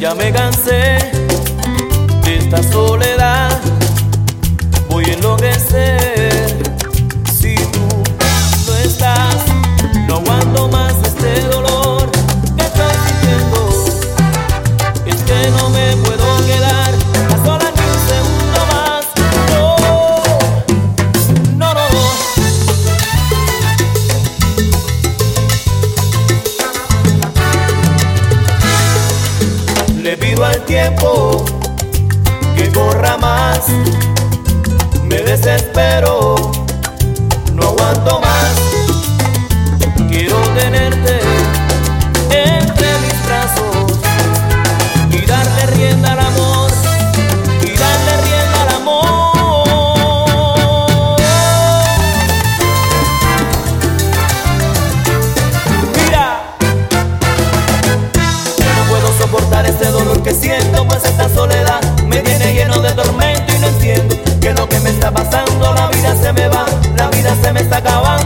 Ya me cansé de esta soledad, voy a enloquecer si tú no estás. No aguanto más este dolor que estoy sintiendo. Es que no me puedo quedar a solas ni un segundo más. No, no, no. Le pido al tiempo que corra más. Me desespero, no aguanto más. Quiero tenerte entre mis brazos y darle rienda al amor, y darle rienda al amor. Mira, yo no puedo soportar este dolor que siento, pues esta soledad me tiene lleno de tormento y no entiendo qué es lo que me está pasando. La vida se me va, la vida se me está acabando.